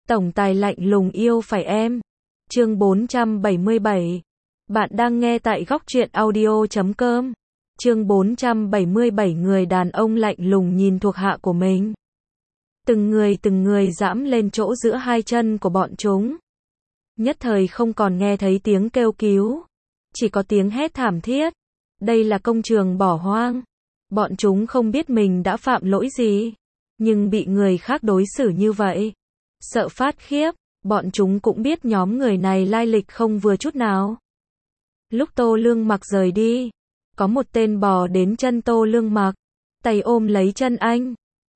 Tổng tài lạnh lùng yêu phải em. Chương 477. Bạn đang nghe tại Góc Truyện Audio.com. Chương 477. Người đàn ông lạnh lùng nhìn thuộc hạ của mình. Từng người giẫm lên chỗ giữa hai chân của bọn chúng. Nhất thời không còn nghe thấy tiếng kêu cứu, chỉ có tiếng hét thảm thiết. Đây là công trường bỏ hoang. Bọn chúng không biết mình đã phạm lỗi gì, nhưng bị người khác đối xử như vậy, sợ phát khiếp. Bọn chúng cũng biết nhóm người này lai lịch không vừa chút nào. Lúc Tô Lương Mặc rời đi, có một tên bò đến chân Tô Lương Mặc, tay ôm lấy chân anh.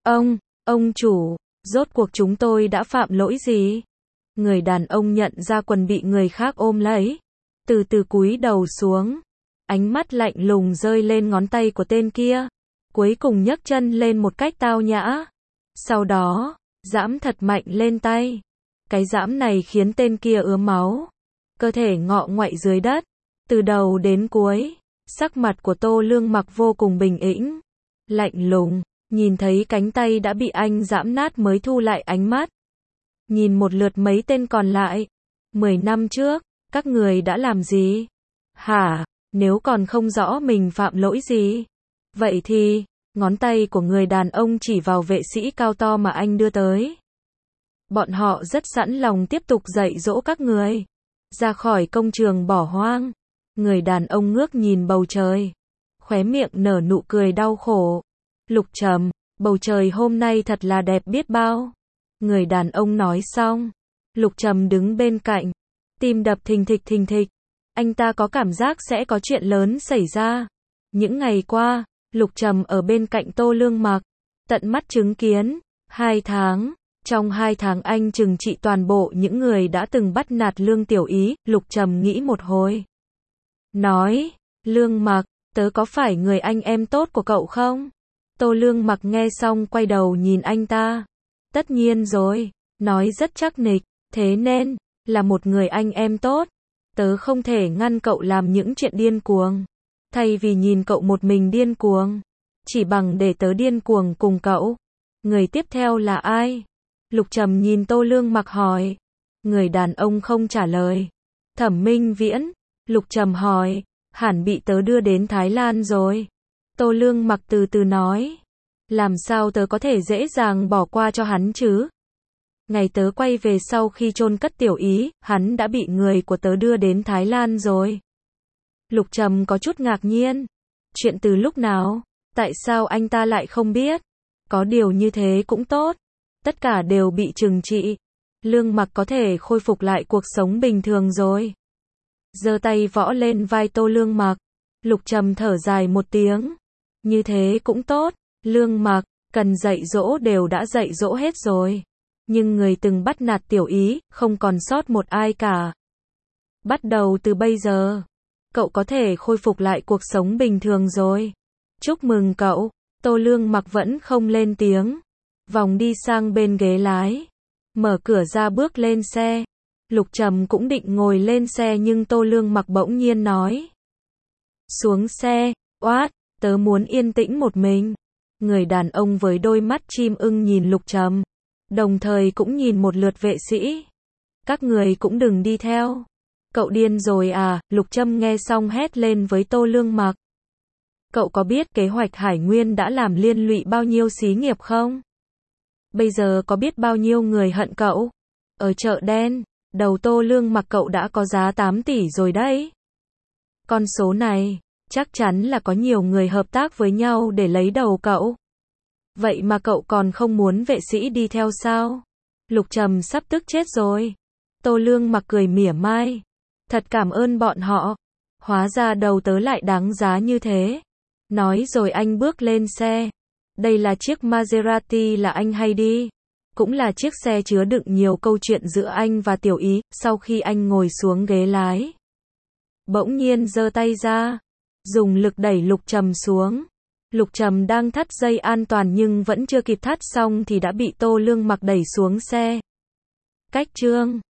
Ông chủ, rốt cuộc chúng tôi đã phạm lỗi gì? Người đàn ông nhận ra quần bị người khác ôm lấy, từ từ cúi đầu xuống, ánh mắt lạnh lùng rơi lên ngón tay của tên kia, cuối cùng nhấc chân lên một cách tao nhã. Sau đó, giẫm thật mạnh lên tay. Cái giẫm này khiến tên kia ứa máu, cơ thể ngọ ngoại dưới đất. Từ đầu đến cuối, sắc mặt của Tô Lương Mặc vô cùng bình tĩnh, lạnh lùng, nhìn thấy cánh tay đã bị anh giẫm nát mới thu lại ánh mắt. Nhìn một lượt mấy tên còn lại. 10 năm trước, các người đã làm gì? Hả? Nếu còn không rõ mình phạm lỗi gì, vậy thì, ngón tay của người đàn ông chỉ vào vệ sĩ cao to mà anh đưa tới. Bọn họ rất sẵn lòng tiếp tục dạy dỗ các người. Ra khỏi công trường bỏ hoang. Người đàn ông ngước nhìn bầu trời, khóe miệng nở nụ cười đau khổ. Lục Trầm, bầu trời hôm nay thật là đẹp biết bao. Người đàn ông nói xong, Lục Trầm đứng bên cạnh, tim đập thình thịch. Anh ta có cảm giác sẽ có chuyện lớn xảy ra. Những ngày qua, Lục Trầm ở bên cạnh Tô Lương Mặc, tận mắt chứng kiến. 2 tháng, trong 2 tháng anh trừng trị toàn bộ những người đã từng bắt nạt Lương Tiểu Ý. Lục Trầm nghĩ một hồi, nói, Lương Mặc, tớ có phải người anh em tốt của cậu không? Tô Lương Mặc nghe xong quay đầu nhìn anh ta. Tất nhiên rồi, nói rất chắc nịch, thế nên, là một người anh em tốt. Tớ không thể ngăn cậu làm những chuyện điên cuồng. Thay vì nhìn cậu một mình điên cuồng, chỉ bằng để tớ điên cuồng cùng cậu. Người tiếp theo là ai? Lục Trầm nhìn Tô Lương Mặc hỏi. Người đàn ông không trả lời. Thẩm Minh Viễn. Lục Trầm hỏi. Hẳn bị tớ đưa đến Thái Lan rồi. Tô Lương Mặc từ từ nói. Làm sao tớ có thể dễ dàng bỏ qua cho hắn chứ? Ngày tớ quay về sau khi chôn cất Tiểu Ý, hắn đã bị người của tớ đưa đến Thái Lan rồi. Lục Trầm có chút ngạc nhiên. Chuyện từ lúc nào? Tại sao anh ta lại không biết? Có điều như thế cũng tốt. Tất cả đều bị trừng trị. Lương Mặc có thể khôi phục lại cuộc sống bình thường rồi. Giơ tay võ lên vai Tô Lương Mặc. Lục Trầm thở dài một tiếng. Như thế cũng tốt. Lương Mặc, cần dạy dỗ đều đã dạy dỗ hết rồi. Nhưng người từng bắt nạt Tiểu Ý, không còn sót một ai cả. Bắt đầu từ bây giờ, cậu có thể khôi phục lại cuộc sống bình thường rồi. Chúc mừng cậu. Tô Lương Mặc vẫn không lên tiếng. Vòng đi sang bên ghế lái, mở cửa ra bước lên xe. Lục Trầm cũng định ngồi lên xe nhưng Tô Lương Mặc bỗng nhiên nói. Xuống xe, oát, tớ muốn yên tĩnh một mình. Người đàn ông với đôi mắt chim ưng nhìn Lục Trầm, đồng thời cũng nhìn một lượt vệ sĩ. Các người cũng đừng đi theo. Cậu điên rồi à? Lục Trầm nghe xong hét lên với Tô Lương Mặc. Cậu có biết kế hoạch Hải Nguyên đã làm liên lụy bao nhiêu xí nghiệp không? Bây giờ có biết bao nhiêu người hận cậu? Ở chợ đen, đầu Tô Lương Mặc cậu đã có giá 8 tỷ rồi đấy. Con số này, chắc chắn là có nhiều người hợp tác với nhau để lấy đầu cậu. Vậy mà cậu còn không muốn vệ sĩ đi theo sao? Lục Trầm sắp tức chết rồi. Tô Lương Mặc cười mỉa mai. Thật cảm ơn bọn họ. Hóa ra đầu tớ lại đáng giá như thế. Nói rồi anh bước lên xe. Đây là chiếc Maserati là anh hay đi. Cũng là chiếc xe chứa đựng nhiều câu chuyện giữa anh và Tiểu Ý. Sau khi anh ngồi xuống ghế lái, bỗng nhiên giơ tay ra, dùng lực đẩy Lục Trầm xuống. Lục Trầm đang thắt dây an toàn nhưng vẫn chưa kịp thắt xong thì đã bị Tô Lương Mặc đẩy xuống xe. Cách chương